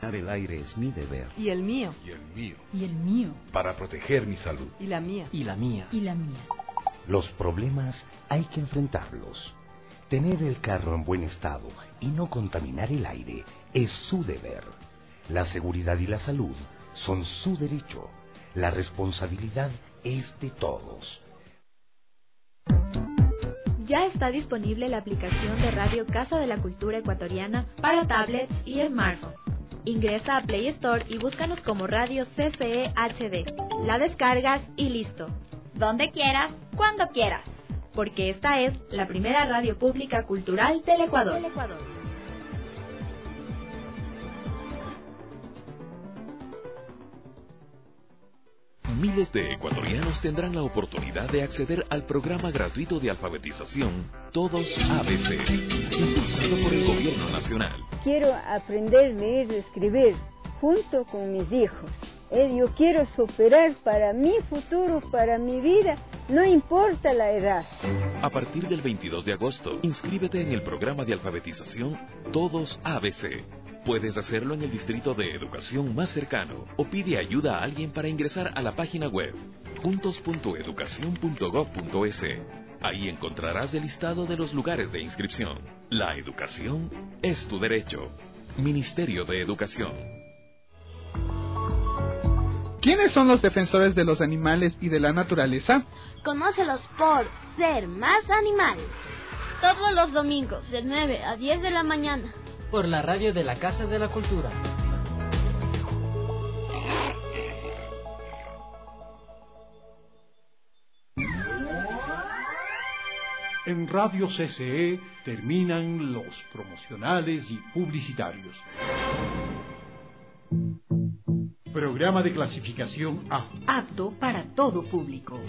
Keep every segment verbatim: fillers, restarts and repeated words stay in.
contaminar el aire es mi deber. Y el mío. Y el mío. Y el mío. Para proteger mi salud. Y la mía. Y la mía. Y la mía. Los problemas hay que enfrentarlos. Tener el carro en buen estado y no contaminar el aire es su deber. La seguridad y la salud son su derecho. La responsabilidad es de todos. Ya está disponible la aplicación de Radio Casa de la Cultura Ecuatoriana para tablets y smartphones. Ingresa a Play Store y búscanos como Radio C C E H D. La descargas y listo. Donde quieras, cuando quieras. Porque esta es la primera radio pública cultural del Ecuador. Del Ecuador. Miles de ecuatorianos tendrán la oportunidad de acceder al programa gratuito de alfabetización Todos A B C, impulsado por el Gobierno Nacional. Quiero aprender a leer y escribir junto con mis hijos. Eh, yo quiero superar para mi futuro, para mi vida, no importa la edad. A partir del veintidós de agosto, inscríbete en el programa de alfabetización Todos A B C. Puedes hacerlo en el distrito de educación más cercano o pide ayuda a alguien para ingresar a la página web juntos punto educación punto gob punto es. Ahí encontrarás el listado de los lugares de inscripción. La educación es tu derecho. Ministerio de Educación. ¿Quiénes son los defensores de los animales y de la naturaleza? Conócelos por Ser Más Animal. Todos los domingos de nueve a diez de la mañana. Por la radio de la Casa de la Cultura. En Radio C C E terminan los promocionales y publicitarios. Programa de clasificación A. Apto para todo público.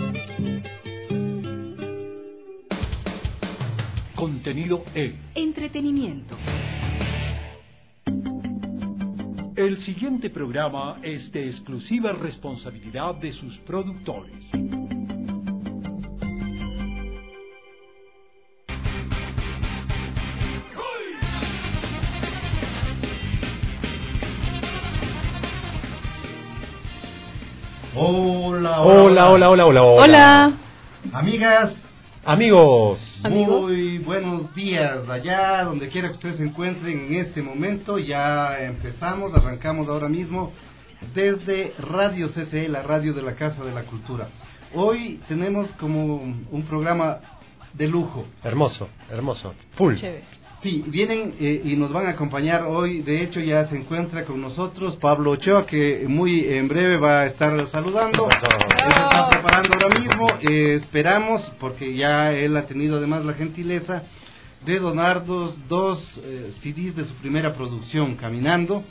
Contenido E. Entretenimiento. El siguiente programa es de exclusiva responsabilidad de sus productores. Hola, hola, hola, hola, hola, hola. Hola. Amigas. Amigos. Muy buenos días allá, donde quiera que ustedes se encuentren en este momento. Ya empezamos, arrancamos ahora mismo desde Radio C C E, la radio de la Casa de la Cultura. Hoy tenemos como un programa de lujo. Hermoso, hermoso, full. Chévere. Sí, vienen eh, y nos van a acompañar hoy. De hecho, ya se encuentra con nosotros Pablo Ochoa, que muy en breve va a estar saludando. Él se está preparando ahora mismo. Eh, esperamos, porque ya él ha tenido además la gentileza de donarnos dos eh, C Ds de su primera producción, Caminando,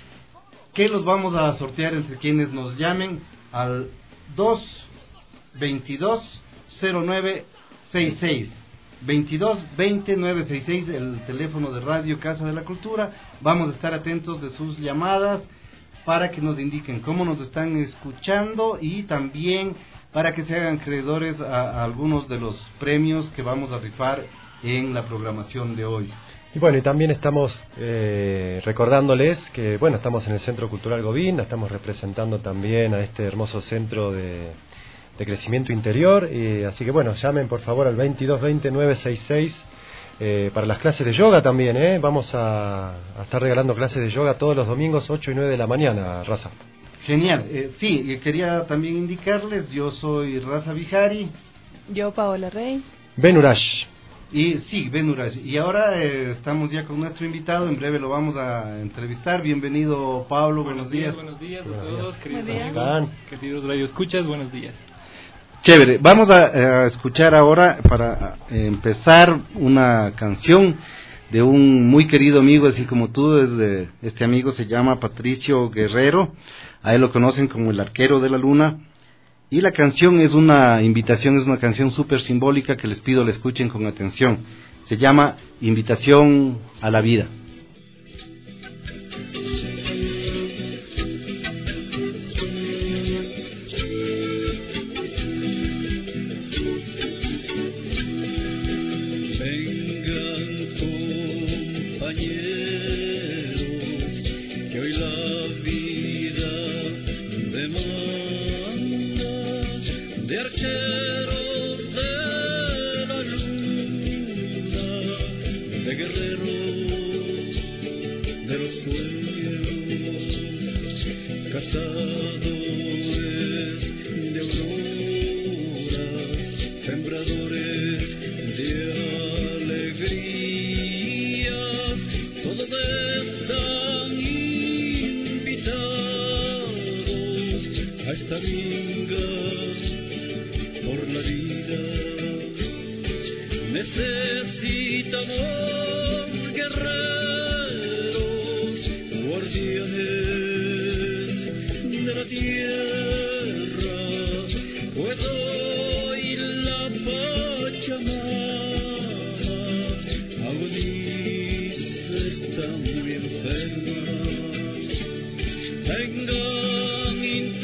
que los vamos a sortear entre quienes nos llamen al dos veintidós cero nueve sesenta y seis. veintidós veinte nueve sesenta y seis, el teléfono de Radio Casa de la Cultura. Vamos a estar atentos de sus llamadas para que nos indiquen cómo nos están escuchando y también para que se hagan acreedores a, a algunos de los premios que vamos a rifar en la programación de hoy. Y bueno, y también estamos eh, recordándoles que, bueno, estamos en el Centro Cultural Govinda, estamos representando también a este hermoso centro de... de crecimiento interior, eh, así que bueno, llamen por favor al veintidós veinte nueve sesenta y seis eh, para las clases de yoga también, eh, vamos a, a estar regalando clases de yoga todos los domingos ocho y nueve de la mañana, Raza. Genial, eh, sí, quería también indicarles, yo soy Raza Vijari. Yo Paola Rey. Ben Urash. Y sí, Ben Urash. Y ahora eh, estamos ya con nuestro invitado, en breve lo vamos a entrevistar. Bienvenido Pablo, buenos, buenos días. Buenos días a todos, queridos días. amigos, queridos radioescuchas, buenos días. Chévere, vamos a, a escuchar ahora, para eh, empezar, una canción de un muy querido amigo, así como tú. Es de, este amigo se llama Patricio Guerrero, a él lo conocen como el Arquero de la Luna, y la canción es una invitación, es una canción súper simbólica que les pido la escuchen con atención. Se llama Invitación a la Vida. Que hoy la cazadores de auroras, sembradores de alegrías, todos están invitados a esta minga por la vida. Necesitamos guerreros, guardianes de la tierra, pues hoy la Pachamama agoniza, está muy enferma. Vengan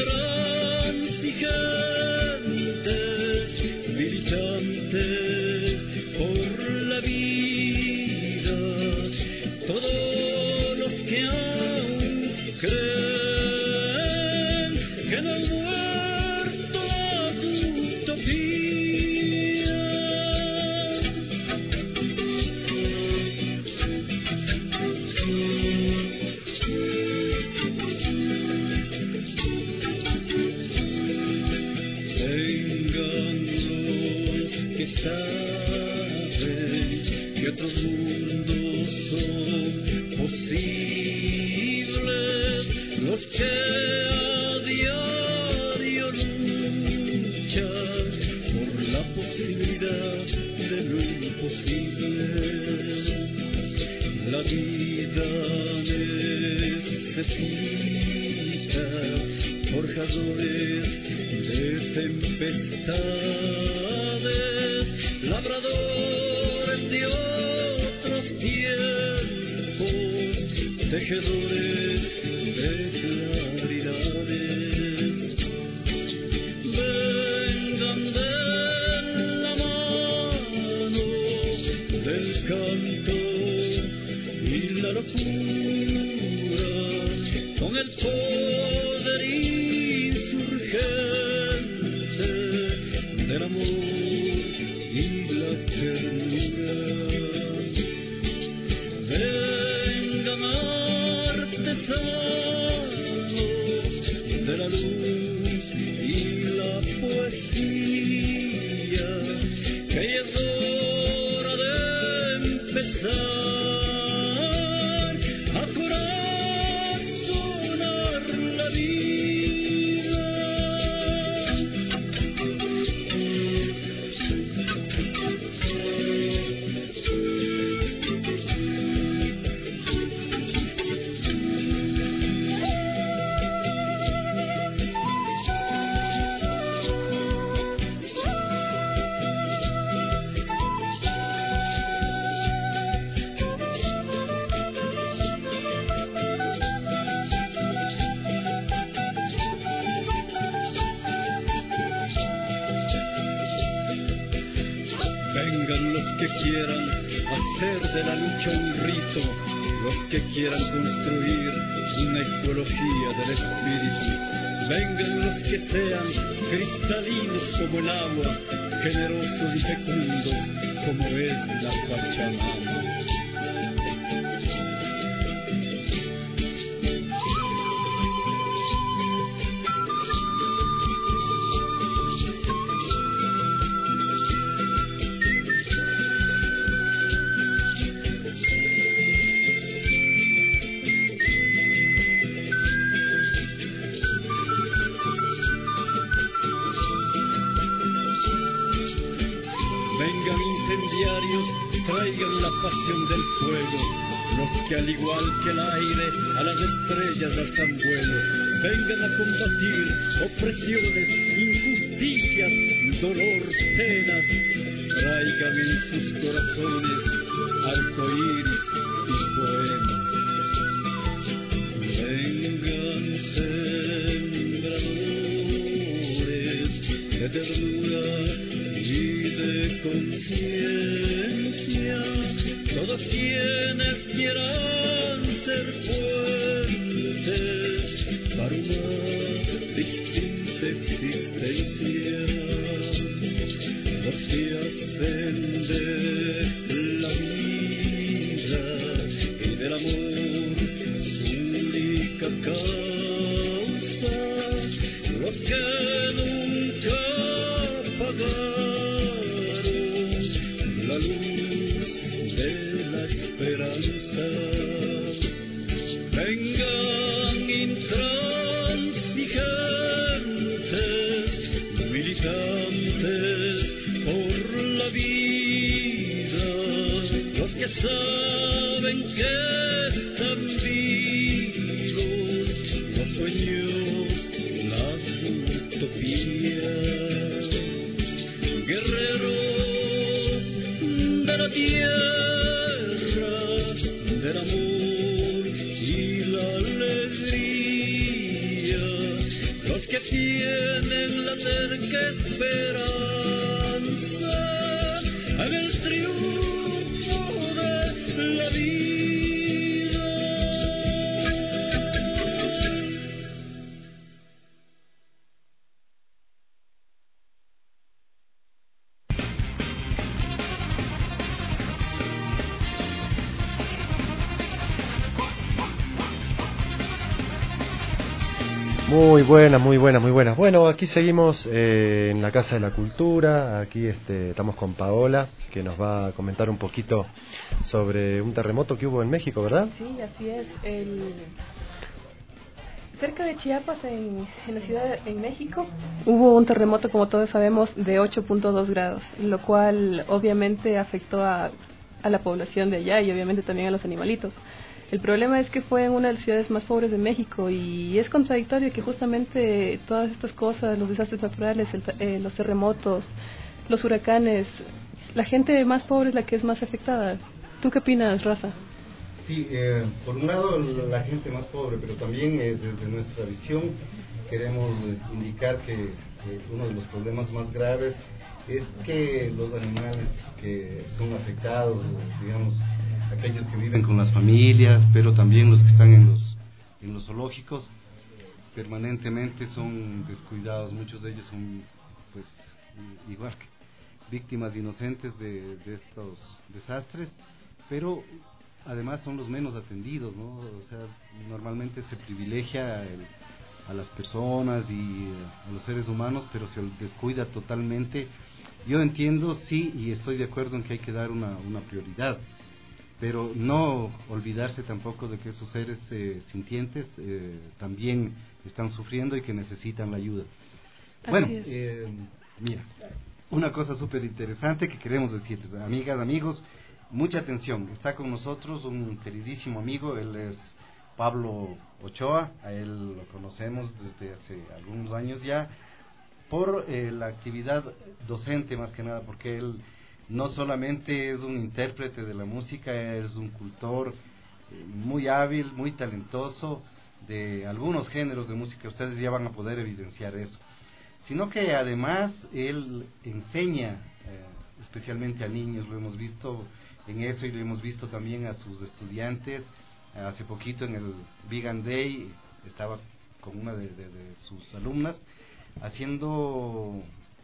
intransigentes, militantes por la vida, todos los que aún creen que no ha muerto la utopía. Vengan los que saben que otros mundos son posibles, los que a diario luchan por la posibilidad de lo imposible. La vida necesita forjadores de tempestades, labradores de otros tiempos, tejedores de claridades. Vengan de la mano del canto y la locura, con el poder insurgente del amor y la ternura. Vengan artesanos de la luz y la poesía, que ya es hora de empezar a corazonar la vida. Vengan los que quieran hacer de la lucha un rito, los que quieran construir una ecología del espíritu. Vengan los que sean cristalinos como el agua, generosos y fecundos como es la Pachamama. Vengan incendiarios, traigan la pasión del fuego, los que al igual que el aire a las estrellas las dan vuelo. Vengan a combatir opresiones, injusticias, dolor, penas. Traigan en sus corazones arcoíris y poemas. Vengan sembradores de ternura y de conciencia, todos quienes quieran ser fuertes para una distinta existencia, los que hacen de la vida y del amor su única causa. que nunca apagaron la luz de la esperanza. Vengan intransigentes, militantes por la vida, los que saben que están vivos los sueños, las utopías, guerreros de la tierra, del amor y la alegría, los que tienen la terca esperanza en el triunfo de la vida. Muy buenas, muy buenas, muy buenas. Bueno, aquí seguimos eh, en la Casa de la Cultura. Aquí este, estamos con Paola, que nos va a comentar un poquito sobre un terremoto que hubo en México, ¿verdad? Sí, así es. El... Cerca de Chiapas, en, en la ciudad de México, hubo un terremoto, como todos sabemos, de ocho punto dos grados, lo cual obviamente afectó a, a la población de allá y obviamente también a los animalitos. El problema es que fue en una de las ciudades más pobres de México y es contradictorio que justamente todas estas cosas, los desastres naturales, el, eh, los terremotos, los huracanes, la gente más pobre es la que es más afectada. ¿Tú qué opinas, Raza? Sí, eh, por un lado la gente más pobre, pero también eh, desde nuestra visión queremos indicar que eh, uno de los problemas más graves es que los animales que son afectados, digamos, aquellos que viven con las familias, pero también los que están en los en los zoológicos, permanentemente son descuidados. Muchos de ellos son, pues, igual que víctimas inocentes de, de estos desastres, pero además son los menos atendidos, ¿no? O sea, normalmente se privilegia el, a las personas y a los seres humanos, pero se descuida totalmente. Yo entiendo, sí, y estoy de acuerdo en que hay que dar una, una prioridad, pero no olvidarse tampoco de que esos seres eh, sintientes eh, también están sufriendo y que necesitan la ayuda. Así bueno, eh, mira, una cosa súper interesante que queremos decirles, amigas, amigos, mucha atención. Está con nosotros un queridísimo amigo, él es Pablo Ochoa, a él lo conocemos desde hace algunos años ya, por eh, la actividad docente más que nada, porque él no solamente es un intérprete de la música, es un cultor eh, muy hábil, muy talentoso de algunos géneros de música, ustedes ya van a poder evidenciar eso, sino que además él enseña eh, especialmente a niños, lo hemos visto en eso y lo hemos visto también a sus estudiantes. Hace poquito en el Big and Day estaba con una de, de, de sus alumnas haciendo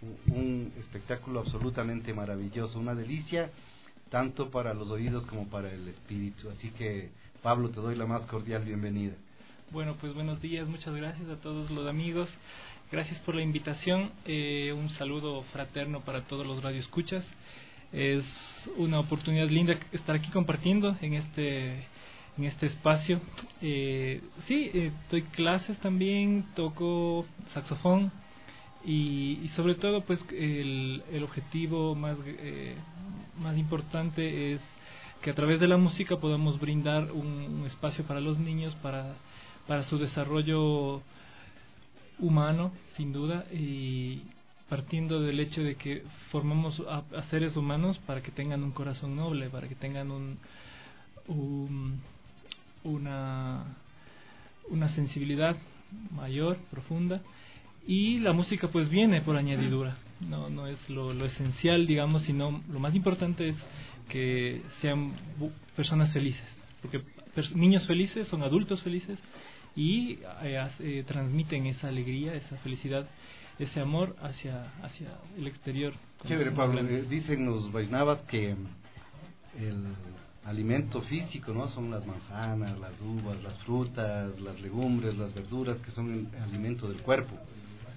un espectáculo absolutamente maravilloso, una delicia, tanto para los oídos como para el espíritu. Así que, Pablo, te doy la más cordial bienvenida. Bueno, pues buenos días, muchas gracias a todos los amigos, gracias por la invitación, eh, un saludo fraterno para todos los radioescuchas. Es una oportunidad linda estar aquí compartiendo en este en este espacio. Eh, sí, eh, doy clases también, toco saxofón. Y, y sobre todo, pues el, el objetivo más eh, más importante es que a través de la música podamos brindar un, un espacio para los niños, para para su desarrollo humano, sin duda, y partiendo del hecho de que formamos a, a seres humanos para que tengan un corazón noble, para que tengan un, un una una sensibilidad mayor, profunda. Y la música pues viene por añadidura, no no es lo, lo esencial, digamos, sino lo más importante es que sean personas felices, porque pers- niños felices son adultos felices y eh, eh, transmiten esa alegría, esa felicidad, ese amor hacia hacia el exterior. Chévere, Pablo. Eh, dicen los Vaisnavas que el alimento físico, ¿no?, son las manzanas, las uvas, las frutas, las legumbres, las verduras, que son el alimento del cuerpo.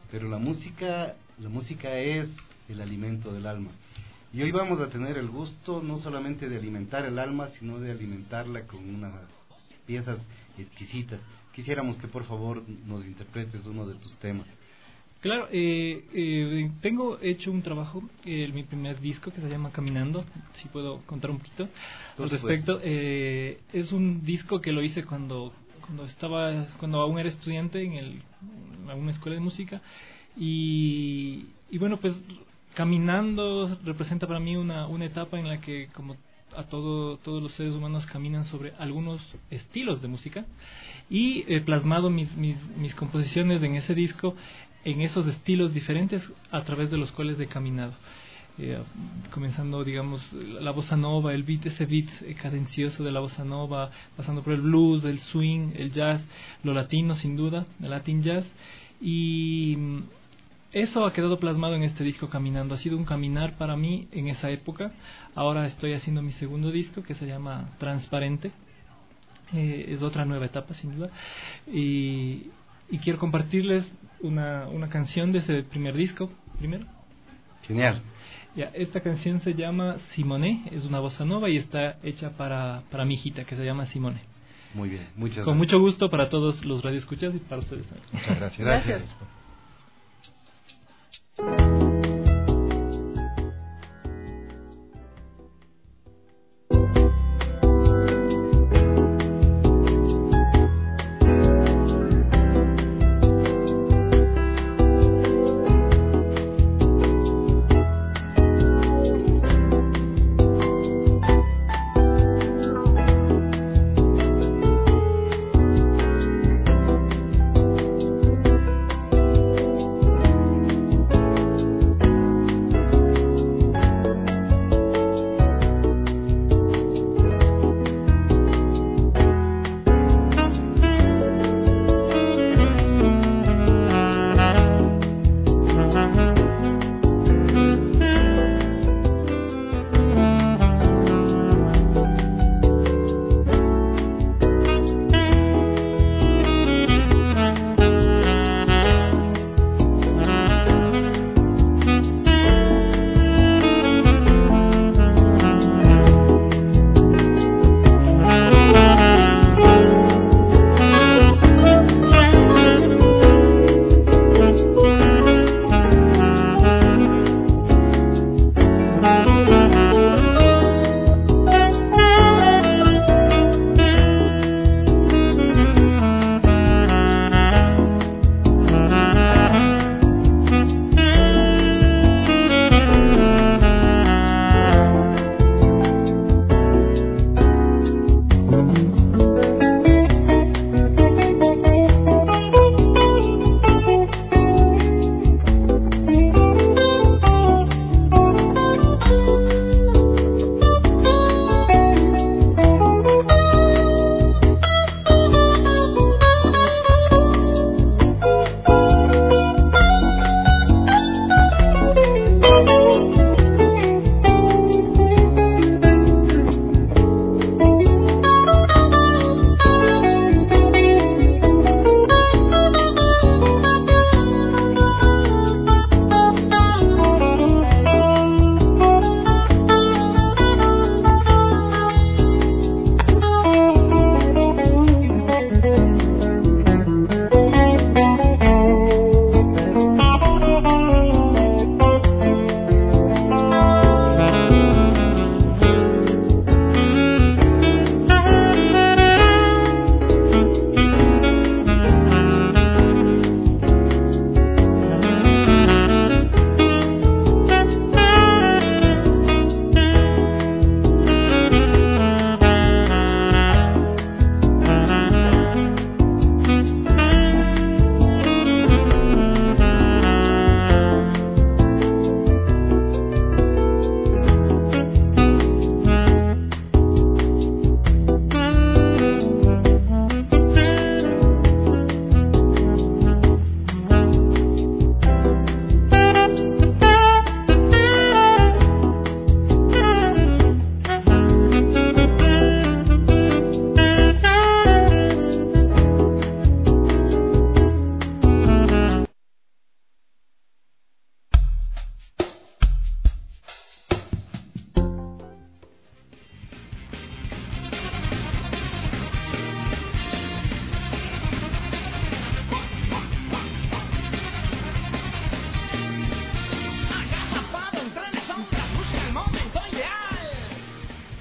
pero la música, la música es el alimento del alma. Y hoy vamos a tener el gusto no solamente de alimentar el alma, sino de alimentarla con unas piezas exquisitas. Quisiéramos que por favor nos interpretes uno de tus temas. Claro, eh, eh, tengo hecho un trabajo, eh, mi primer disco que se llama Caminando, si puedo contar un poquito al respecto. Eh, es un disco que lo hice cuando cuando estaba, cuando aún era estudiante en, el, en una escuela de música y, y bueno, pues Caminando representa para mí una, una etapa en la que, como a todo, todos los seres humanos, caminan sobre algunos estilos de música y he plasmado mis, mis, mis composiciones en ese disco en esos estilos diferentes a través de los cuales he caminado. Eh, comenzando, digamos, la bossa nova, el beat, ese beat cadencioso de la bossa nova, pasando por el blues, el swing, el jazz, lo latino sin duda, el Latin jazz, y eso ha quedado plasmado en este disco Caminando. Ha sido un caminar para mí en esa época. Ahora estoy haciendo mi segundo disco que se llama Transparente. Eh, es otra nueva etapa sin duda. Y, y quiero compartirles una, una canción de ese primer disco primero. Genial. Ya, esta canción se llama Simone, es una bossa nova y está hecha para, para mi hijita que se llama Simone. Muy bien, muchas gracias. Con mucho gusto para todos los radioescuchas y para ustedes también. Muchas gracias. Gracias. gracias.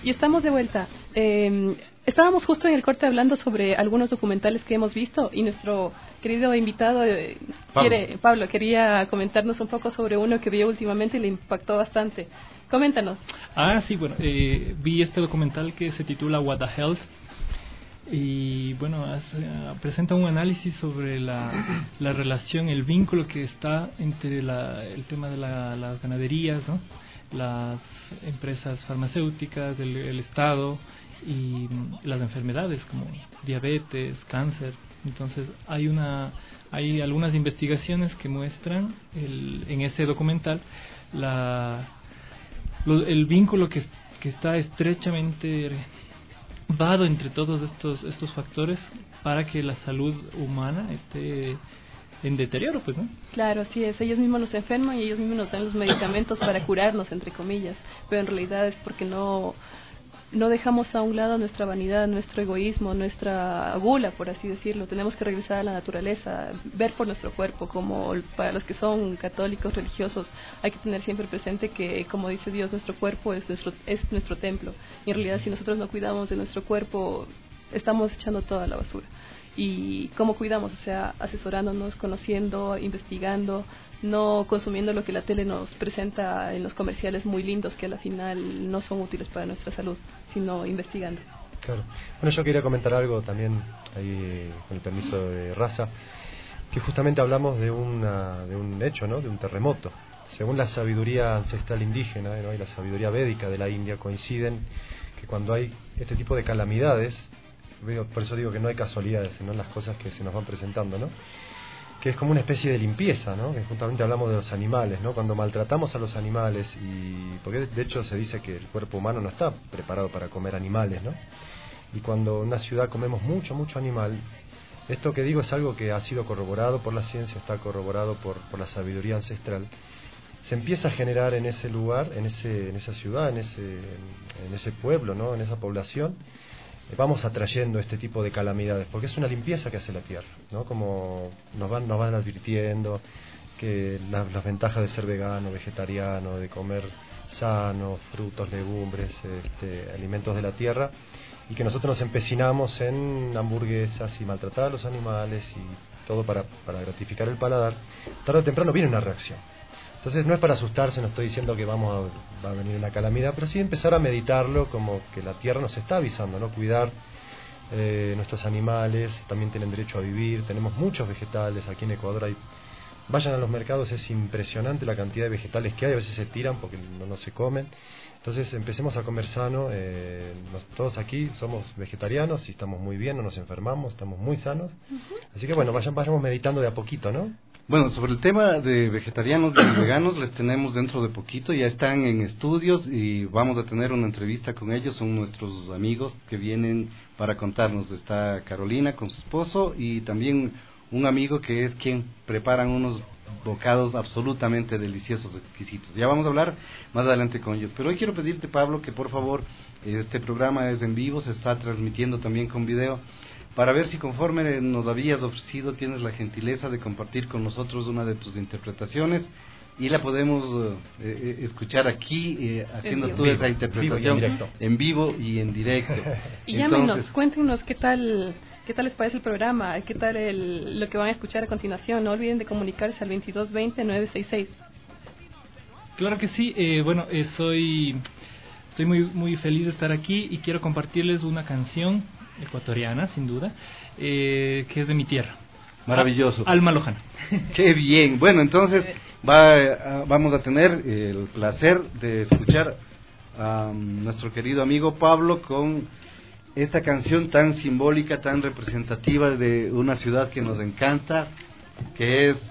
Y estamos de vuelta. Eh, estábamos justo en el corte hablando sobre algunos documentales que hemos visto y nuestro querido invitado, eh, Pablo. Quiere, Pablo, quería comentarnos un poco sobre uno que vio últimamente y le impactó bastante. Coméntanos. Ah, sí, bueno, eh, vi este documental que se titula What the Health. Y bueno, hace, uh, presenta un análisis sobre la, la relación, el vínculo que está entre la, el tema de la, las ganaderías, ¿no? Las empresas farmacéuticas, el, el Estado y las enfermedades como diabetes, cáncer. Entonces hay una hay algunas investigaciones que muestran el, en ese documental la, lo, el vínculo que, que está estrechamente dado entre todos estos estos factores para que la salud humana esté en deterioro, pues, ¿no? Claro, así es. Ellos mismos nos enferman y ellos mismos nos dan los medicamentos para curarnos, entre comillas. Pero en realidad es porque no no dejamos a un lado nuestra vanidad, nuestro egoísmo, nuestra gula, por así decirlo. Tenemos que regresar a la naturaleza, ver por nuestro cuerpo. Como para los que son católicos religiosos, hay que tener siempre presente que, como dice Dios, nuestro cuerpo es nuestro es nuestro templo. Y en realidad, si nosotros no cuidamos de nuestro cuerpo, estamos echando toda la basura. Y cómo cuidamos, o sea, asesorándonos, conociendo, investigando, no consumiendo lo que la tele nos presenta en los comerciales muy lindos que a la final no son útiles para nuestra salud, sino investigando. Claro. Bueno, yo quería comentar algo también ahí con el permiso de Raza, que justamente hablamos de una de un hecho, ¿no? De un terremoto. Según la sabiduría ancestral indígena, ¿no? Y la sabiduría védica de la India coinciden que cuando hay este tipo de calamidades, por eso digo que no hay casualidades, sino las cosas que se nos van presentando, ¿no? Que es como una especie de limpieza, ¿no? Que justamente hablamos de los animales, ¿no? Cuando maltratamos a los animales, y porque de hecho se dice que el cuerpo humano no está preparado para comer animales, ¿no? Y cuando en una ciudad comemos mucho, mucho animal, esto que digo es algo que ha sido corroborado por la ciencia, está corroborado por, por la sabiduría ancestral. Se empieza a generar en ese lugar, en ese, en esa ciudad, en ese, en ese pueblo, ¿no? En esa población, vamos atrayendo este tipo de calamidades, porque es una limpieza que hace la tierra, ¿no? Como nos van, nos van advirtiendo que la, las ventajas de ser vegano, vegetariano, de comer sano, frutos, legumbres, este, alimentos de la tierra, y que nosotros nos empecinamos en hamburguesas y maltratar a los animales y todo para, para gratificar el paladar. Tarde o temprano viene una reacción. Entonces no es para asustarse, no estoy diciendo que vamos a, va a venir una calamidad, pero sí empezar a meditarlo como que la tierra nos está avisando, ¿no? Cuidar eh, nuestros animales, también tienen derecho a vivir, tenemos muchos vegetales, aquí en Ecuador hay, vayan a los mercados, es impresionante la cantidad de vegetales que hay, a veces se tiran porque no, no se comen. Entonces empecemos a comer sano, eh, nos, todos aquí somos vegetarianos y estamos muy bien, no nos enfermamos, estamos muy sanos, uh-huh. Así que bueno, vayan, vayamos meditando de a poquito, ¿no? Bueno, sobre el tema de vegetarianos y veganos les tenemos dentro de poquito, ya están en estudios y vamos a tener una entrevista con ellos, son nuestros amigos que vienen para contarnos. Está Carolina con su esposo y también un amigo que es quien preparan unos bocados absolutamente deliciosos, exquisitos. Ya vamos a hablar más adelante con ellos, pero hoy quiero pedirte, Pablo, que por favor, este programa es en vivo, se está transmitiendo también con video, para ver si conforme nos habías ofrecido tienes la gentileza de compartir con nosotros una de tus interpretaciones y la podemos eh, escuchar aquí eh, haciendo tú esa interpretación vivo en vivo y en directo. Y llámenos, cuéntenos qué tal qué tal les parece el programa, qué tal el, lo que van a escuchar a continuación. No olviden de comunicarse al veintidós veinte nueve sesenta y seis. Claro que sí, eh, bueno, eh, soy estoy muy muy feliz de estar aquí y quiero compartirles una canción ecuatoriana, sin duda, eh, que es de mi tierra. Maravilloso. Alma Lojana. Qué bien. Bueno, entonces va, a, vamos a tener el placer de escuchar a um, nuestro querido amigo Pablo con esta canción tan simbólica, tan representativa de una ciudad que nos encanta, que es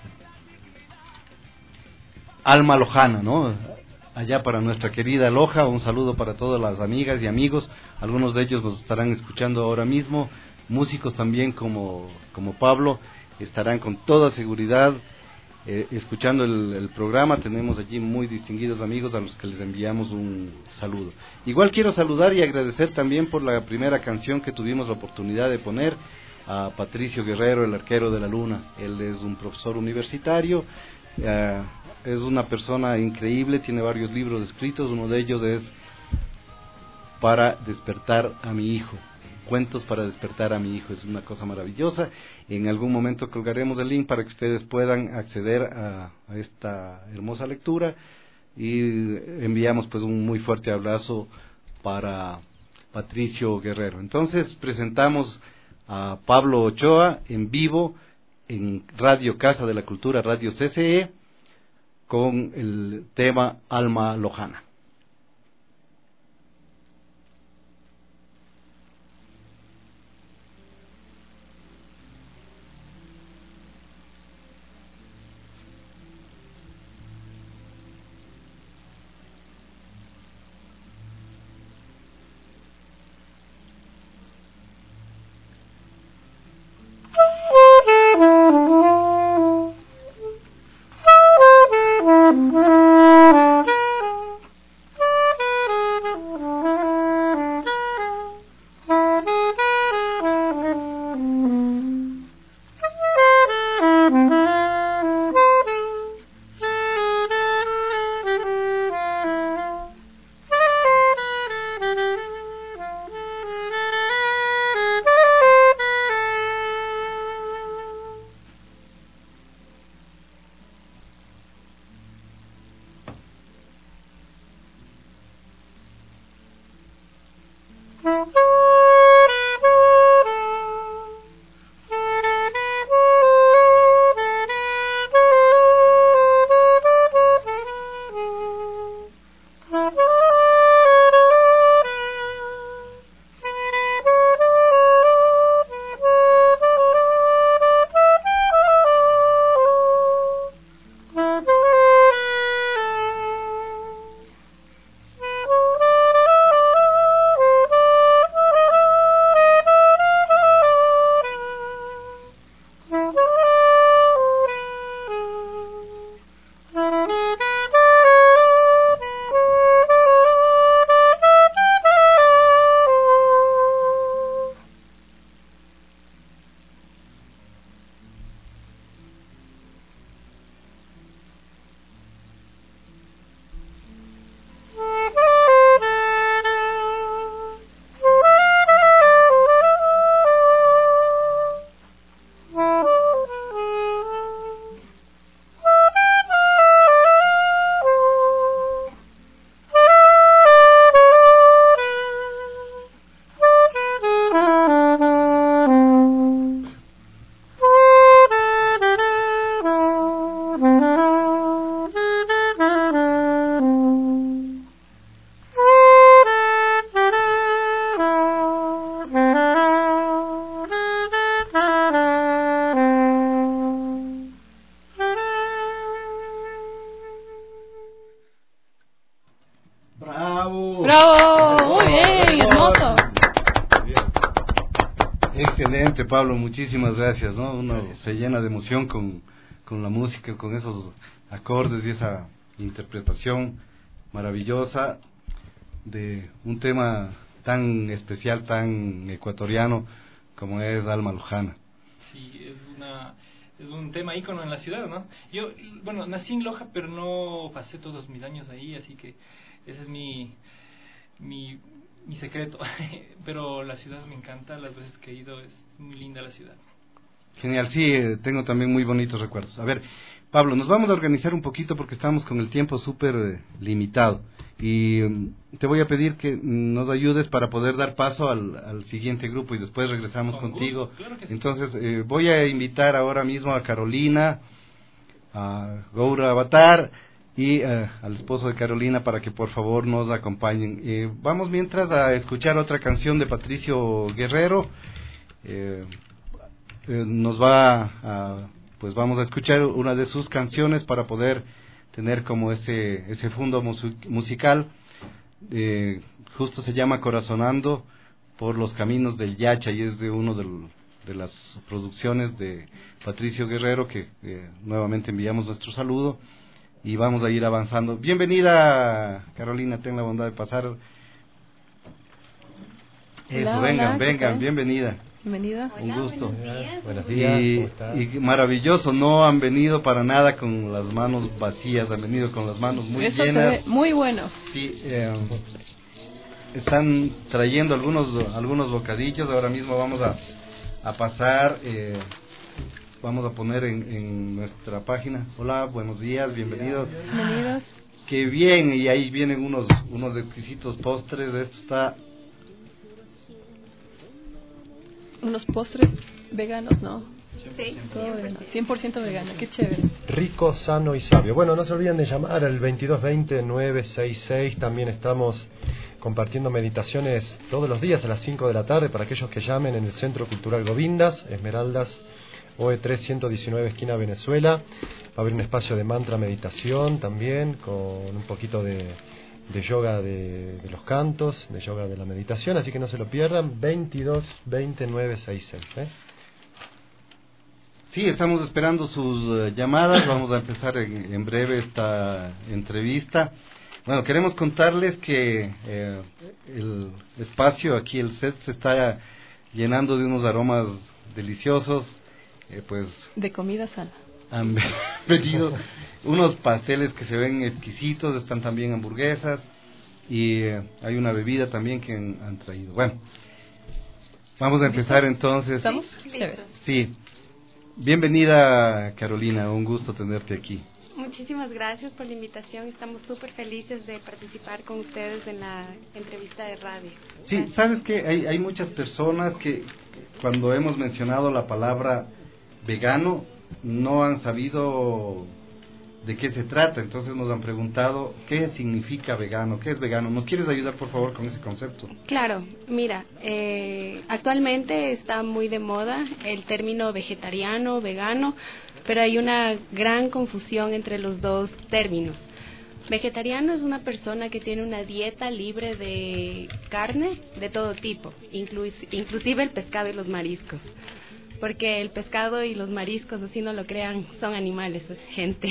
Alma Lojana, ¿no? Allá para nuestra querida Loja, un saludo para todas las amigas y amigos, algunos de ellos nos estarán escuchando ahora mismo, músicos también como, como Pablo, estarán con toda seguridad eh, escuchando el, el programa, tenemos allí muy distinguidos amigos a los que les enviamos un saludo. Igual quiero saludar y agradecer también por la primera canción que tuvimos la oportunidad de poner, a Patricio Guerrero, el arquero de la luna, él es un profesor universitario, uh, es una persona increíble, tiene varios libros escritos, uno de ellos es para despertar a mi hijo. Cuentos para despertar a mi hijo, es una cosa maravillosa. En algún momento colgaremos el link para que ustedes puedan acceder a, a esta hermosa lectura, y enviamos pues un muy fuerte abrazo para Patricio Guerrero. Entonces presentamos a Pablo Ochoa en vivo en Radio Casa de la Cultura, Radio C C E, con el tema Alma Lojana. Pablo, muchísimas gracias, ¿no? Uno gracias. Se llena de emoción con, con la música, con esos acordes y esa interpretación maravillosa de un tema tan especial, tan ecuatoriano como es Alma Lojana. Sí, es una es un tema ícono en la ciudad, ¿no? Yo, bueno, nací en Loja, pero no pasé todos mis años ahí, así que ese es mi mi mi secreto, pero la ciudad me encanta, las veces que he ido es muy linda la ciudad. Genial, sí, eh, tengo también muy bonitos recuerdos. A ver, Pablo, nos vamos a organizar un poquito porque estamos con el tiempo súper eh, limitado, y um, te voy a pedir que nos ayudes para poder dar paso al, al siguiente grupo y después regresamos con contigo. Gusto, claro que sí. Entonces, eh, voy a invitar ahora mismo a Carolina, a Goura Avatar y uh, al esposo de Carolina para que por favor nos acompañen. Eh, vamos mientras a escuchar otra canción de Patricio Guerrero. Eh, eh, nos va a, pues vamos a escuchar una de sus canciones para poder tener como ese ese fondo mus- musical. Eh, justo se llama Corazonando por los caminos del Yacha y es de uno del, de las producciones de Patricio Guerrero que eh, nuevamente enviamos nuestro saludo. Y vamos a ir avanzando. Bienvenida, Carolina, ten la bondad de pasar. Eso, hola, vengan, hola, vengan, bienvenida. Bienvenida. Un hola, gusto. Buenos días. Buenos días, y, ¿cómo está? Y maravilloso, no han venido para nada con las manos vacías, han venido con las manos muy Eso llenas. se ve muy bueno. Sí, eh, están trayendo algunos algunos bocadillos. Ahora mismo vamos a, a pasar, eh, vamos a poner en, en nuestra página. Hola, buenos días, bienvenidos. Bienvenidos. Qué bien, y ahí vienen unos unos exquisitos postres. Esto está... Unos postres veganos, ¿no? Sí, todo vegano. cien por ciento vegano, qué chévere. Rico, sano y sabio. Bueno, no se olviden de llamar al veintidós veinte nueve sesenta y seis. También estamos compartiendo meditaciones todos los días a las cinco de la tarde para aquellos que llamen en el Centro Cultural Govindas, Esmeraldas, O E tres ciento diecinueve, esquina Venezuela. Va a haber un espacio de mantra meditación también, con un poquito de, de yoga de, de los cantos, de yoga de la meditación, así que no se lo pierdan. Veintidós veinte nueve sesenta y seis, ¿eh? Sí, estamos esperando sus uh, llamadas. Vamos a empezar en, en breve esta entrevista. Bueno, queremos contarles que eh, el espacio aquí, el set, se está llenando de unos aromas deliciosos. Eh, pues de comida sana. Han venido unos pasteles que se ven exquisitos, están también hamburguesas y eh, hay una bebida también que han, han traído. Bueno, vamos a empezar entonces. ¿Estamos? Sí. Bienvenida, Carolina, un gusto tenerte aquí. Muchísimas gracias por la invitación, estamos súper felices de participar con ustedes en la entrevista de radio. Sí, gracias. Sabes que hay, hay muchas personas que cuando hemos mencionado la palabra vegano no han sabido de qué se trata, entonces nos han preguntado qué significa vegano, qué es vegano. ¿Nos quieres ayudar por favor con ese concepto? Claro, mira, eh, actualmente está muy de moda el término vegetariano, vegano, pero hay una gran confusión entre los dos términos. Vegetariano es una persona que tiene una dieta libre de carne de todo tipo, inclu- inclusive el pescado y los mariscos. Porque el pescado y los mariscos, así no lo crean, son animales, gente.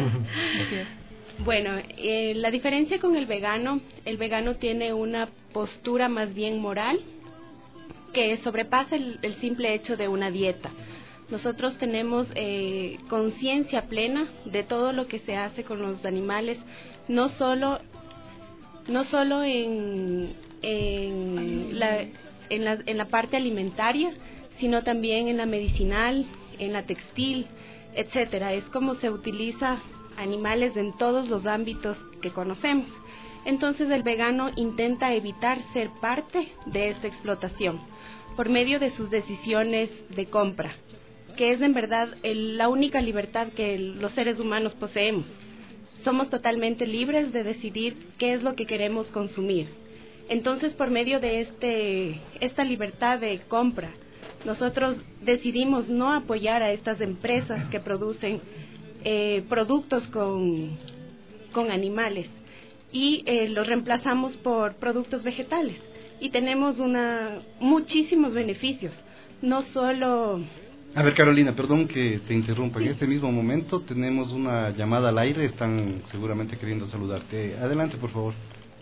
Bueno, eh, la diferencia con el vegano, el vegano tiene una postura más bien moral que sobrepasa el, el simple hecho de una dieta. Nosotros tenemos eh, conciencia plena de todo lo que se hace con los animales, no solo, no solo en, en, la, en, la, en la parte alimentaria, sino también en la medicinal, en la textil, etcétera. Es como se utiliza animales en todos los ámbitos que conocemos. Entonces el vegano intenta evitar ser parte de esta explotación por medio de sus decisiones de compra, que es en verdad el, la única libertad que los seres humanos poseemos. Somos totalmente libres de decidir qué es lo que queremos consumir. Entonces, por medio de este, esta libertad de compra, nosotros decidimos no apoyar a estas empresas que producen eh, productos con, con animales y eh, los reemplazamos por productos vegetales y tenemos una muchísimos beneficios, no solo... A ver, Carolina, perdón que te interrumpa. Sí. En este mismo momento tenemos una llamada al aire, están seguramente queriendo saludarte. Adelante, por favor.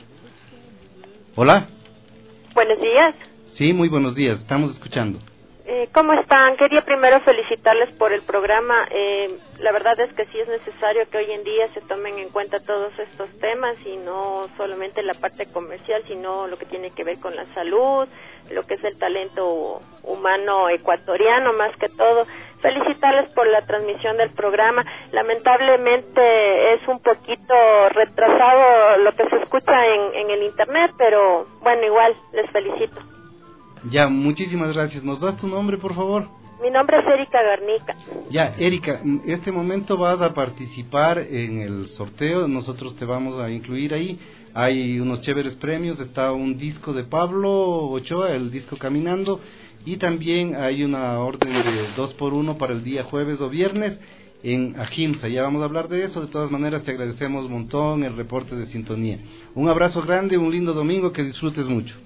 Hola. Buenos días. Sí, muy buenos días, estamos escuchando. Eh, ¿Cómo están? Quería primero felicitarles por el programa. Eh, la verdad es que sí es necesario que hoy en día se tomen en cuenta todos estos temas y no solamente la parte comercial, sino lo que tiene que ver con la salud, lo que es el talento humano ecuatoriano más que todo. Felicitarles por la transmisión del programa. Lamentablemente es un poquito retrasado lo que se escucha en, en el internet, pero bueno, igual les felicito. Ya, muchísimas gracias. ¿Nos das tu nombre, por favor? Mi nombre es Erika Garnica. Ya, Erika, en este momento vas a participar en el sorteo. Nosotros te vamos a incluir ahí. Hay unos chéveres premios. Está un disco de Pablo Ochoa, el disco Caminando. Y también hay una orden de dos por uno para el día jueves o viernes en Ajimsa. Ya vamos a hablar de eso. De todas maneras, te agradecemos un montón el reporte de sintonía. Un abrazo grande, un lindo domingo, que disfrutes mucho.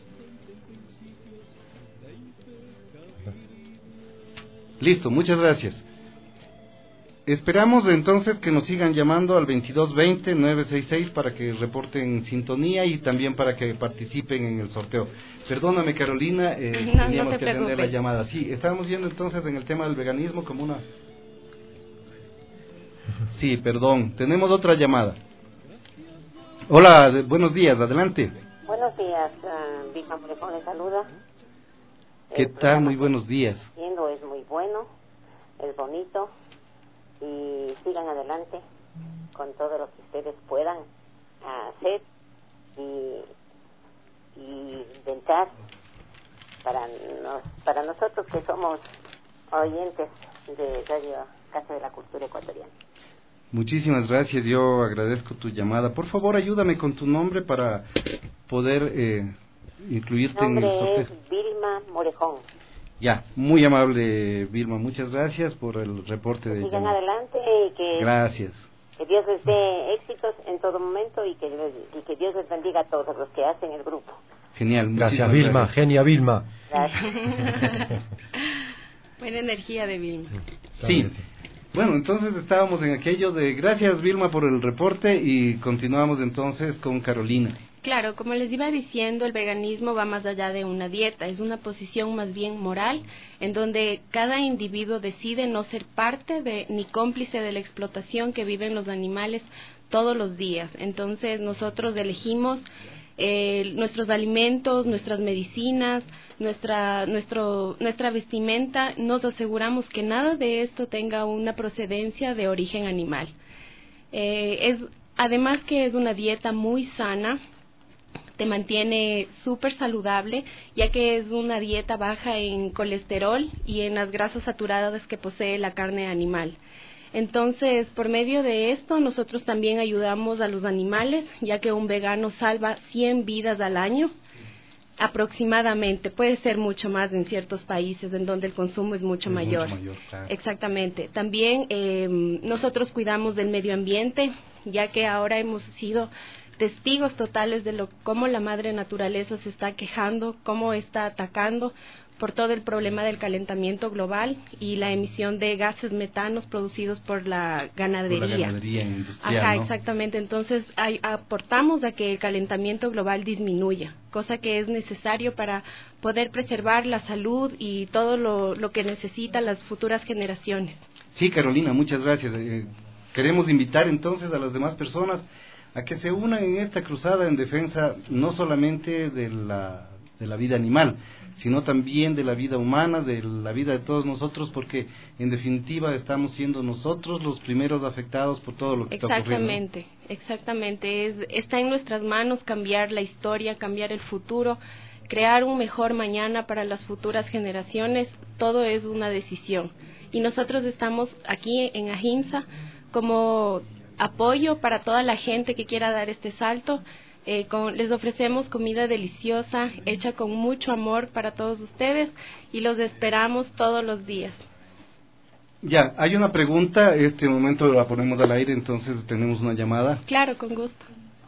Listo, muchas gracias. Esperamos entonces que nos sigan llamando al veintidós veinte nueve sesenta y seis para que reporten sintonía y también para que participen en el sorteo. Perdóname, Carolina, eh, no, teníamos no que atender preocupes. la llamada. Sí, estábamos viendo entonces en el tema del veganismo como una... Sí, perdón, tenemos otra llamada. Hola, de, buenos días, adelante. Buenos días, uh, Vilma Morejón le saluda. ¿Qué El tal? Muy buenos días. Haciendo es muy bueno, es bonito y sigan adelante con todo lo que ustedes puedan hacer y, y inventar para, nos, para nosotros que somos oyentes de Radio Casa de la Cultura Ecuatoriana. Muchísimas gracias, yo agradezco tu llamada. Por favor, ayúdame con tu nombre para poder eh, incluirte en el sorteo. Mi nombre es Vilma Morejón. Ya, muy amable Vilma, muchas gracias por el reporte de Sigan llamada. adelante y que, Gracias. que Dios les dé éxitos en todo momento y que, y que Dios les bendiga a todos los que hacen el grupo. Genial, gracias Vilma, gracias. genia Vilma. Gracias. Buena energía de Vilma. Sí. Bueno, entonces estábamos en aquello de gracias Vilma por el reporte y continuamos entonces con Carolina. Claro, como les iba diciendo, el veganismo va más allá de una dieta, es una posición más bien moral en donde cada individuo decide no ser parte de ni cómplice de la explotación que viven los animales todos los días. Entonces nosotros elegimos eh, nuestros alimentos, nuestras medicinas, nuestra nuestro nuestra vestimenta, nos aseguramos que nada de esto tenga una procedencia de origen animal. Eh, es además que es una dieta muy sana, te mantiene súper saludable, ya que es una dieta baja en colesterol y en las grasas saturadas que posee la carne animal. Entonces, por medio de esto, nosotros también ayudamos a los animales, ya que un vegano salva cien vidas al año, aproximadamente. Puede ser mucho más en ciertos países en donde el consumo es mucho es mayor. Mucho mayor, claro. Exactamente. También eh, nosotros cuidamos del medio ambiente, ya que ahora hemos sido testigos totales de lo cómo la madre naturaleza se está quejando, cómo está atacando por todo el problema del calentamiento global y la emisión de gases metanos producidos por la ganadería. Por la ganadería industrial, Ajá, ¿no? exactamente. Entonces hay, aportamos a que el calentamiento global disminuya, cosa que es necesario para poder preservar la salud y todo lo, lo que necesitan las futuras generaciones. Sí, Carolina, muchas gracias. Eh, queremos invitar entonces a las demás personas a que se unan en esta cruzada en defensa no solamente de la, de la vida animal, sino también de la vida humana, de la vida de todos nosotros, porque en definitiva estamos siendo nosotros los primeros afectados por todo lo que está ocurriendo. Exactamente, exactamente. Es, está en nuestras manos cambiar la historia, cambiar el futuro, crear un mejor mañana para las futuras generaciones. Todo es una decisión. Y nosotros estamos aquí en Ahimsa como apoyo para toda la gente que quiera dar este salto. Eh, con, les ofrecemos comida deliciosa, hecha con mucho amor para todos ustedes y los esperamos todos los días. Ya, hay una pregunta, este momento la ponemos al aire, entonces tenemos una llamada. Claro, con gusto.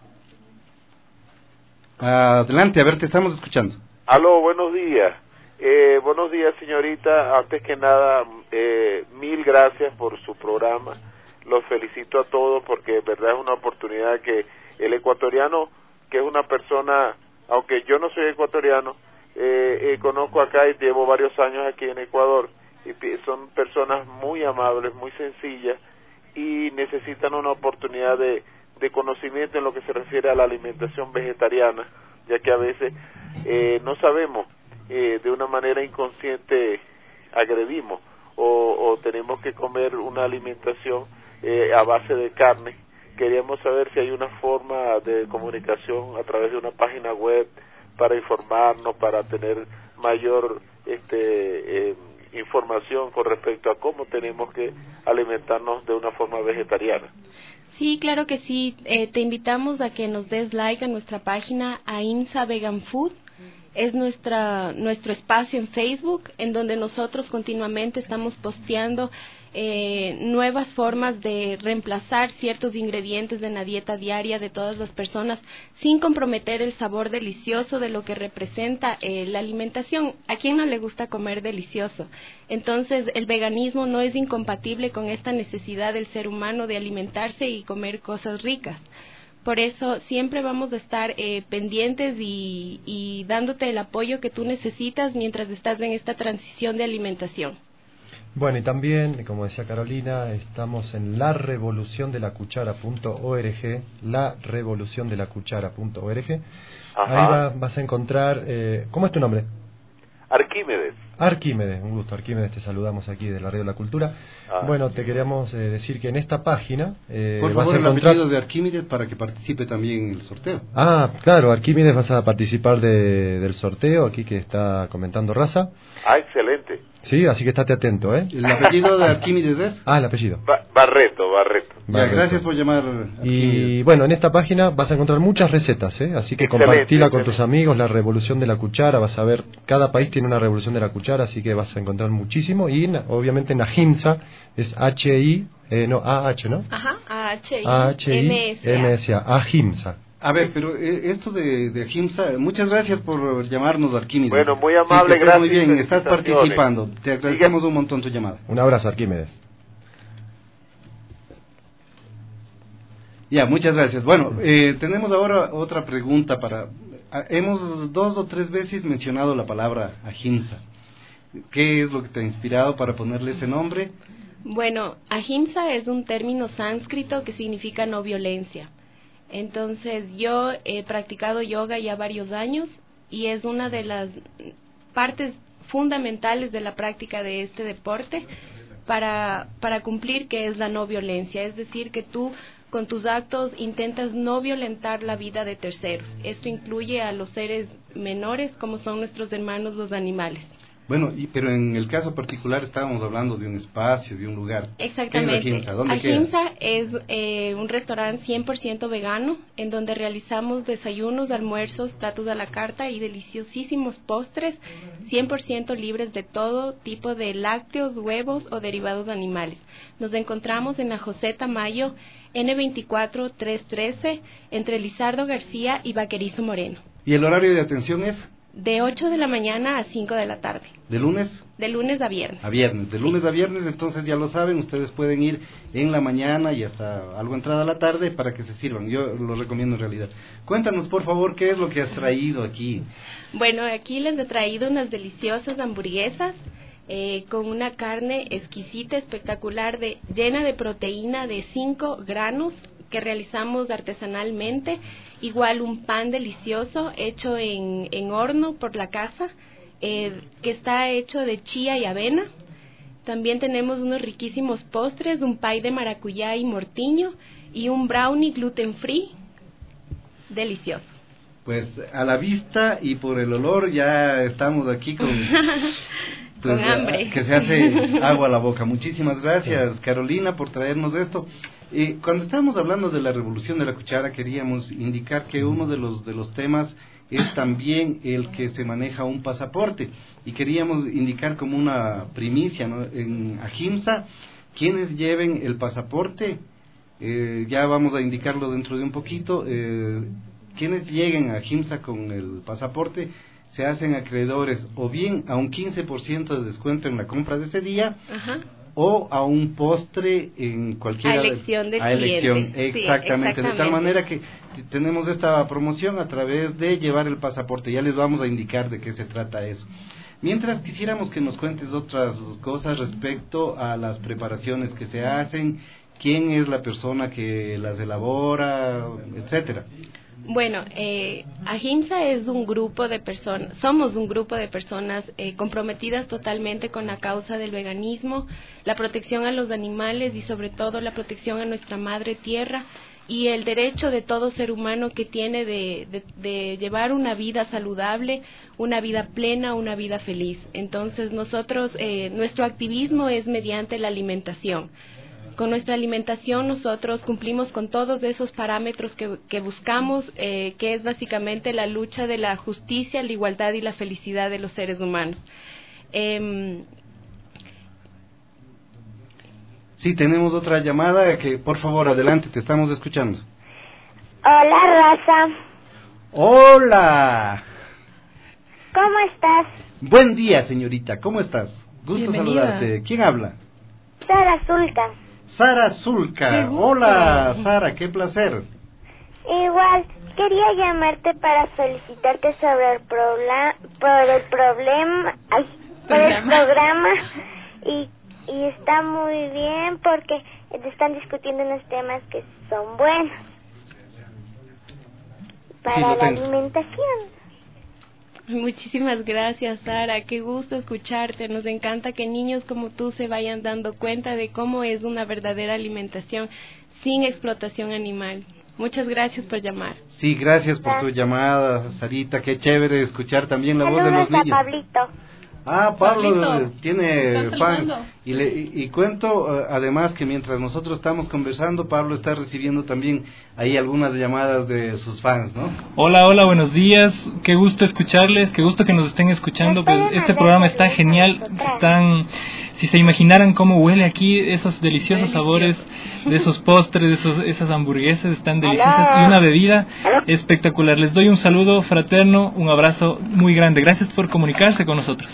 Adelante, a ver, te estamos escuchando. Aló, buenos días. Eh, buenos días, señorita. Antes que nada, eh, mil gracias por su programa. Los felicito a todos porque de verdad es una oportunidad que el ecuatoriano, que es una persona, aunque yo no soy ecuatoriano, eh, eh, conozco acá y llevo varios años aquí en Ecuador, y son personas muy amables, muy sencillas, y necesitan una oportunidad de, de conocimiento en lo que se refiere a la alimentación vegetariana, ya que a veces eh, no sabemos, eh, de una manera inconsciente agredimos, o, o tenemos que comer una alimentación eh, a base de carne. Queríamos saber si hay una forma de comunicación a través de una página web para informarnos, para tener mayor este, eh, información con respecto a cómo tenemos que alimentarnos de una forma vegetariana. Sí, claro que sí. Eh, te invitamos a que nos des like a nuestra página Ahimsa Vegan Food. Es nuestra nuestro espacio en Facebook, en donde nosotros continuamente estamos posteando eh, nuevas formas de reemplazar ciertos ingredientes de la dieta diaria de todas las personas sin comprometer el sabor delicioso de lo que representa eh, la alimentación. ¿A quién no le gusta comer delicioso? Entonces, el veganismo no es incompatible con esta necesidad del ser humano de alimentarse y comer cosas ricas. Por eso siempre vamos a estar eh, pendientes y, y dándote el apoyo que tú necesitas mientras estás en esta transición de alimentación. Bueno, y también, como decía Carolina, estamos en la revolución de la cuchara punto org, la revolución de la cuchara punto org. Ahí va, vas a encontrar, eh, ¿cómo es tu nombre? Arquímedes. Arquímedes, un gusto, Arquímedes, te saludamos aquí de la Radio de la Cultura. Ah. Bueno, te queríamos eh, decir que en esta página eh, Por vas favor, a encontrar... el apellido de Arquímedes para que participe también en el sorteo. Ah, claro, Arquímedes, vas a participar de, del sorteo, aquí que está comentando Raza. Ah, excelente. Sí, así que estate atento, ¿eh? ¿El apellido de Arquímedes es? Ah, el apellido. Ba Barreto, Barreto. Ya, gracias por llamar. Y bueno, en esta página vas a encontrar muchas recetas, ¿eh? Así que Excelente, compartila con excelente. tus amigos, la revolución de la cuchara, vas a ver, cada país tiene una revolución de la cuchara, así que vas a encontrar muchísimo. Y na- obviamente en Ahimsa es H I, eh, no, A H, ¿no? Ajá, A H I A H I M S A, Ahimsa. A ver, pero eh, esto de, de Ahimsa, muchas gracias por llamarnos, Arquímedes. Bueno, muy amable, sí, gracias. Muy bien, estás Felicitaciones. participando. Te agradecemos un montón tu llamada. Un abrazo, Arquímedes. Ya, muchas gracias. Bueno, eh, tenemos ahora otra pregunta para... ah, hemos dos o tres veces mencionado la palabra Ahimsa. ¿Qué es lo que te ha inspirado para ponerle ese nombre? Bueno, ahimsa es un término sánscrito que significa no violencia. Entonces, yo he practicado yoga ya varios años y es una de las partes fundamentales de la práctica de este deporte para, para cumplir que es la no violencia. Es decir, que tú con tus actos intentas no violentar la vida de terceros. Esto incluye a los seres menores como son nuestros hermanos los animales. Bueno, y, pero en el caso particular estábamos hablando de un espacio, de un lugar. Exactamente. ¿Qué es Ahimsa? ¿Dónde Ahimsa queda? es eh, un restaurante cien por ciento vegano en donde realizamos desayunos, almuerzos, platos a la carta y deliciosísimos postres cien por ciento libres de todo tipo de lácteos, huevos o derivados animales. Nos encontramos en la José Tamayo N veinticuatro trescientos trece entre Lizardo García y Vaquerizo Moreno. ¿Y el horario de atención es? De ocho de la mañana a cinco de la tarde. ¿De lunes? De lunes a viernes. A viernes. De lunes a viernes, entonces ya lo saben, ustedes pueden ir en la mañana y hasta algo entrada la tarde para que se sirvan. Yo lo recomiendo en realidad. Cuéntanos, por favor, qué es lo que has traído aquí. Bueno, aquí les he traído unas deliciosas hamburguesas eh, con una carne exquisita, espectacular, de, llena de proteína de cinco granos que realizamos artesanalmente. Igual un pan delicioso hecho en, en horno por la casa, eh, que está hecho de chía y avena. También tenemos unos riquísimos postres, un pie de maracuyá y mortiño y un brownie gluten free delicioso. Pues a la vista y por el olor ya estamos aquí con... Pues, con hambre. Que se hace agua a la boca. Muchísimas gracias, Carolina, por traernos esto. Eh, cuando estábamos hablando de la revolución de la cuchara, queríamos indicar que uno de los de los temas es también el que se maneja un pasaporte. Y queríamos indicar como una primicia, ¿no? En Ahimsa, quienes lleven el pasaporte, eh, ya vamos a indicarlo dentro de un poquito, eh, quienes lleguen a Ahimsa con el pasaporte, se hacen acreedores o bien a un quince por ciento de descuento en la compra de ese día, Ajá. o a un postre en cualquier... A elección del a elección, cliente. Sí, exactamente, de tal exactamente. manera que t- tenemos esta promoción a través de llevar el pasaporte, ya les vamos a indicar de qué se trata eso. Mientras quisiéramos que nos cuentes otras cosas respecto a las preparaciones que se hacen, quién es la persona que las elabora, etcétera. Bueno, eh, Ahimsa es un grupo de personas, somos un grupo de personas eh, comprometidas totalmente con la causa del veganismo, la protección a los animales y sobre todo la protección a nuestra madre tierra y el derecho de todo ser humano que tiene de, de, de llevar una vida saludable, una vida plena, una vida feliz. Entonces nosotros, eh, nuestro activismo es mediante la alimentación. Con nuestra alimentación nosotros cumplimos con todos esos parámetros que, que buscamos, eh, que es básicamente la lucha de la justicia, la igualdad y la felicidad de los seres humanos. Eh, Sí, tenemos otra llamada, que por favor, adelante, te estamos escuchando. Hola, Raza. ¡Hola! ¿Cómo estás? Buen día, señorita, ¿cómo estás? Gusto Bienvenida. saludarte. ¿Quién habla? Sara Zulca. Sara Zulca. Qué gusto. Hola, Sara, qué placer. Igual, quería llamarte para felicitarte sobre el problema, por el problema, ay, por el programa y, y está muy bien porque están discutiendo unos temas que son buenos para Sí, la tengo. alimentación. Muchísimas gracias, Sara. Qué gusto escucharte. Nos encanta que niños como tú se vayan dando cuenta de cómo es una verdadera alimentación sin explotación animal. Muchas gracias por llamar. Sí, gracias por tu llamada, Sarita. Qué chévere escuchar también la voz de Saludos los a niños. Pablito. Ah, Pablo Pablito, eh, tiene ¿estás fans. saludando? Y, le, y, y cuento, eh, además, que mientras nosotros estamos conversando, Pablo está recibiendo también ahí algunas llamadas de sus fans, ¿no? Hola, hola, buenos días. Qué gusto escucharles, qué gusto que nos estén escuchando. Pues este programa está genial. Están, si se imaginaran cómo huele aquí, esos deliciosos sabores de esos postres, de esos, esas hamburguesas, están deliciosas. Y una bebida espectacular. Les doy un saludo fraterno, un abrazo muy grande. Gracias por comunicarse con nosotros.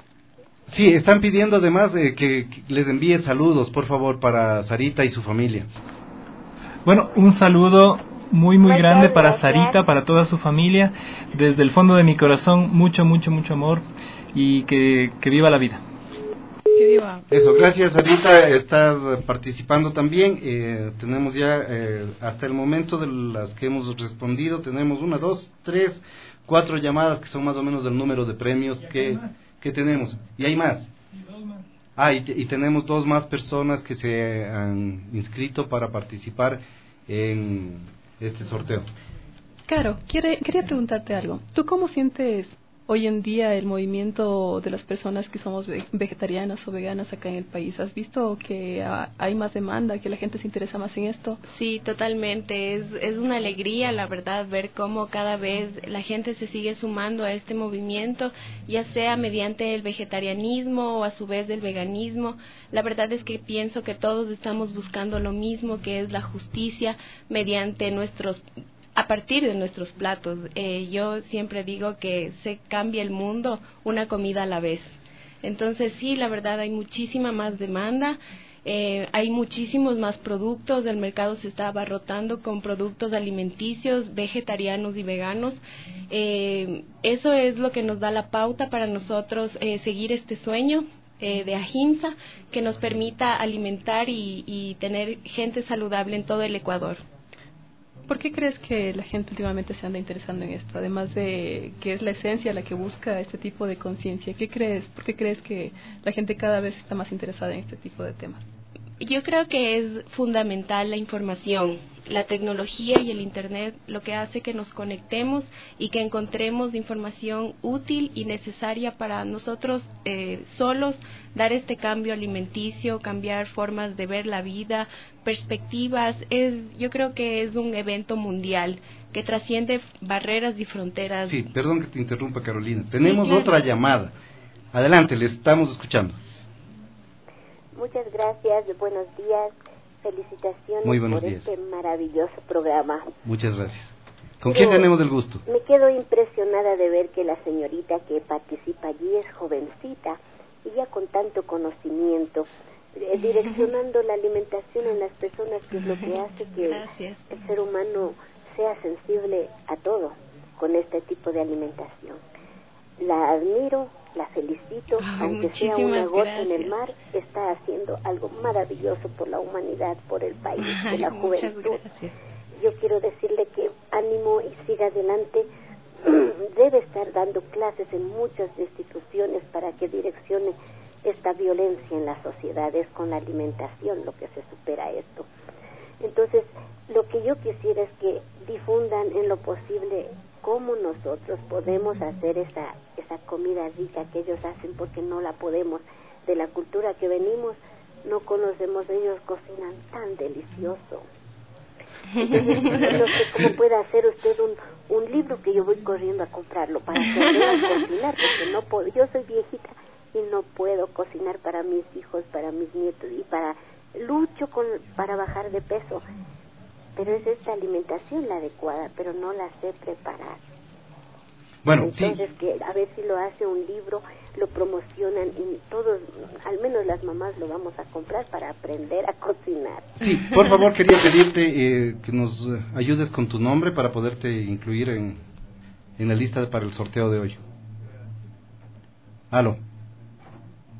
Sí, están pidiendo además eh, que, que les envíe saludos, por favor, para Sarita y su familia. Bueno, un saludo muy, muy grande para Sarita, para toda su familia. Desde el fondo de mi corazón, mucho, mucho, mucho amor y que, que viva la vida. Que viva. Eso, gracias Sarita, estás participando también. Eh, tenemos ya eh, hasta el momento de las que hemos respondido, tenemos una, dos, tres, cuatro llamadas que son más o menos del número de premios que... ¿Qué tenemos? ¿Y hay más? Ah, y, y tenemos dos más personas que se han inscrito para participar en este sorteo. Claro, quiere, quería preguntarte algo. ¿Tú cómo sientes hoy en día el movimiento de las personas que somos ve- vegetarianas o veganas acá en el país? ¿Has visto que ah, hay más demanda, que la gente se interesa más en esto? Sí, totalmente. Es, es una alegría, la verdad, ver cómo cada vez la gente se sigue sumando a este movimiento, ya sea mediante el vegetarianismo o a su vez del veganismo. La verdad es que pienso que todos estamos buscando lo mismo, que es la justicia mediante nuestros a partir de nuestros platos. Eh, yo siempre digo que se cambia el mundo una comida a la vez. Entonces sí, la verdad hay muchísima más demanda, eh, hay muchísimos más productos, el mercado se está abarrotando con productos alimenticios, vegetarianos y veganos. Eh, eso es lo que nos da la pauta para nosotros eh, seguir este sueño eh, de Ahimsa, que nos permita alimentar y, y tener gente saludable en todo el Ecuador. ¿Por qué crees que la gente últimamente se anda interesando en esto? Además de que es la esencia la que busca este tipo de conciencia, ¿qué crees? ¿Por qué crees que la gente cada vez está más interesada en este tipo de temas? Yo creo que es fundamental la información, la tecnología y el Internet, lo que hace que nos conectemos y que encontremos información útil y necesaria para nosotros eh, solos dar este cambio alimenticio, cambiar formas de ver la vida, perspectivas. Es, yo creo que es un evento mundial que trasciende barreras y fronteras. Sí, perdón que te interrumpa, Carolina. Tenemos Sí, claro. otra llamada. Adelante, les estamos escuchando. Muchas gracias, buenos días, felicitaciones Muy buenos por días. este maravilloso programa. Muchas gracias. ¿Con Pero quién tenemos el gusto? Me quedo impresionada de ver que la señorita que participa allí es jovencita y ya con tanto conocimiento, eh, direccionando la alimentación en las personas, que es lo que hace que Gracias. el ser humano sea sensible a todo con este tipo de alimentación. La admiro, la felicito, Ay, aunque sea una muchísimas gota en el gracias. mar, está haciendo algo maravilloso por la humanidad, por el país, por Ay, la muchas juventud. gracias. Yo quiero decirle que ánimo y siga adelante. Debe estar dando clases en muchas instituciones para que direccione esta violencia en las sociedades con la alimentación, lo que se supera esto. Entonces, lo que yo quisiera es que difundan en lo posible cómo nosotros podemos hacer esa, esa comida rica que ellos hacen, porque no la podemos. De la cultura que venimos, no conocemos, ellos cocinan tan delicioso. Entonces, no sé cómo puede hacer usted un, un libro que yo voy corriendo a comprarlo para aprender a cocinar, porque no puedo, yo soy viejita y no puedo cocinar para mis hijos, para mis nietos, y para lucho con, para bajar de peso. Pero es esta alimentación la adecuada, pero no la sé preparar. Bueno, Entonces, sí. que a ver si lo hace un libro, lo promocionan y todos, al menos las mamás, lo vamos a comprar para aprender a cocinar. Sí, por favor, quería pedirte eh, que nos eh, ayudes con tu nombre para poderte incluir en, en la lista para el sorteo de hoy. Aló.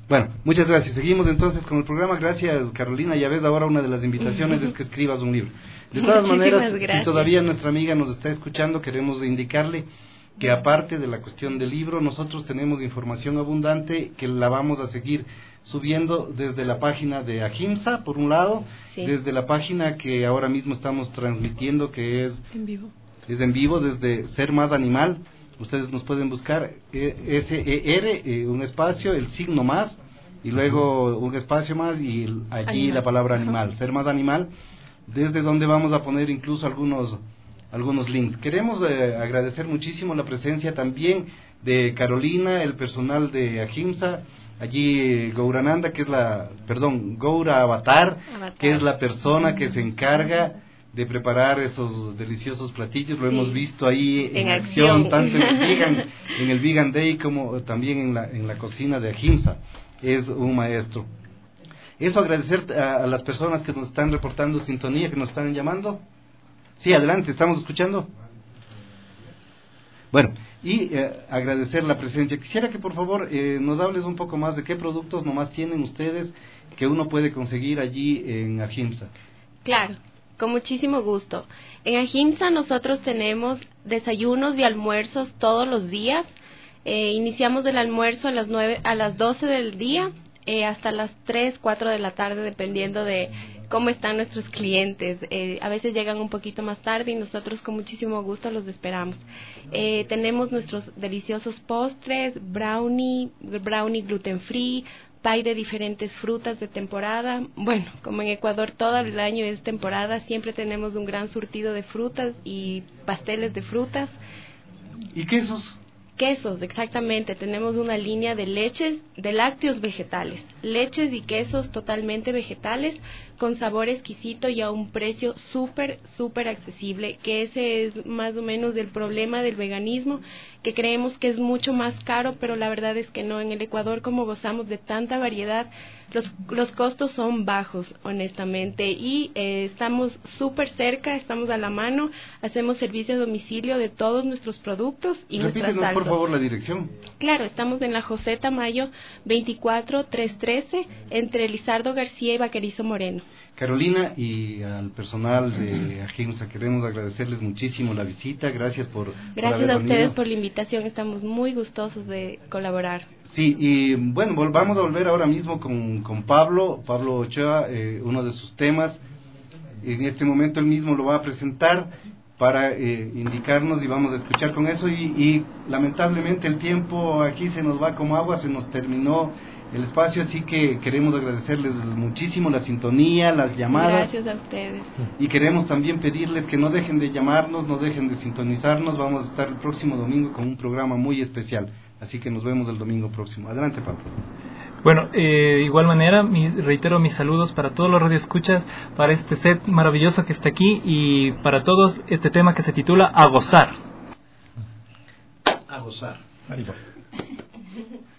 Bueno, muchas gracias. Seguimos entonces con el programa. Gracias, Carolina. Ya ves, ahora una de las invitaciones es que escribas un libro. De todas maneras, si todavía nuestra amiga nos está escuchando, queremos indicarle que aparte de la cuestión del libro, nosotros tenemos información abundante que la vamos a seguir subiendo desde la página de Ahimsa, por un lado, sí. desde la página que ahora mismo estamos transmitiendo, que es en vivo, es en vivo desde Ser Más Animal. Ustedes nos pueden buscar S E R, eh, un espacio, el signo más, y luego un espacio más, y el, allí animal. La palabra animal, Ser Más Animal, desde donde vamos a poner incluso algunos algunos links. Queremos eh, agradecer muchísimo la presencia también de Carolina, el personal de Ahimsa, allí Gourananda, que es la, perdón, Goura Avatar, Avatar. que es la persona que se encarga de preparar esos deliciosos platillos. Lo sí. hemos visto ahí en, en acción, acción, tanto en el Vegan, en el Vegan Day como también en la, en la cocina de Ahimsa. Es un maestro. Eso, agradecer a, a las personas que nos están reportando sintonía, que nos están llamando. Sí, adelante, estamos escuchando. Bueno, y eh, agradecer la presencia. Quisiera que por favor eh, nos hables un poco más de qué productos nomás tienen ustedes que uno puede conseguir allí en Ahimsa. Claro, con muchísimo gusto. En Ahimsa nosotros tenemos desayunos y almuerzos todos los días. Eh, iniciamos el almuerzo a las nueve, a las doce del día, eh, hasta las tres, cuatro de la tarde, dependiendo de cómo están nuestros clientes. Eh, a veces llegan un poquito más tarde y nosotros con muchísimo gusto los esperamos. Eh, tenemos nuestros deliciosos postres, brownie, brownie gluten free, pie de diferentes frutas de temporada. Bueno, como en Ecuador todo el año es temporada, siempre tenemos un gran surtido de frutas y pasteles de frutas. ¿Y quesos? Quesos, exactamente. Tenemos una línea de leches, de lácteos vegetales, leches y quesos totalmente vegetales, con sabor exquisito y a un precio súper, súper accesible, que ese es más o menos el problema del veganismo, que creemos que es mucho más caro, pero la verdad es que no. En el Ecuador, como gozamos de tanta variedad, los, los costos son bajos, honestamente, y eh, estamos súper cerca, estamos a la mano, hacemos servicio a domicilio de todos nuestros productos y nuestras salsas. Repítenos, por favor, la dirección. Claro, estamos en la José Tamayo veinticuatro trescientos trece, entre Lizardo García y Vaquerizo Moreno. Carolina, y al personal de Ahimsa queremos agradecerles muchísimo la visita. Gracias por Gracias por haber a ustedes venido. por la invitación, estamos muy gustosos de colaborar. Sí, y bueno, vamos a volver ahora mismo con, con Pablo, Pablo Ochoa, eh, uno de sus temas. En este momento él mismo lo va a presentar para eh, indicarnos y vamos a escuchar con eso. Y, y lamentablemente el tiempo aquí se nos va como agua, se nos terminó el espacio, así que queremos agradecerles muchísimo la sintonía, las llamadas. Gracias a ustedes. Y queremos también pedirles que no dejen de llamarnos, no dejen de sintonizarnos. Vamos a estar el próximo domingo con un programa muy especial, así que nos vemos el domingo próximo. Adelante, Pablo. Bueno, eh, de igual manera, mi, reitero mis saludos para todos los radioescuchas, para este set maravilloso que está aquí y para todos este tema que se titula A Gozar. A Gozar.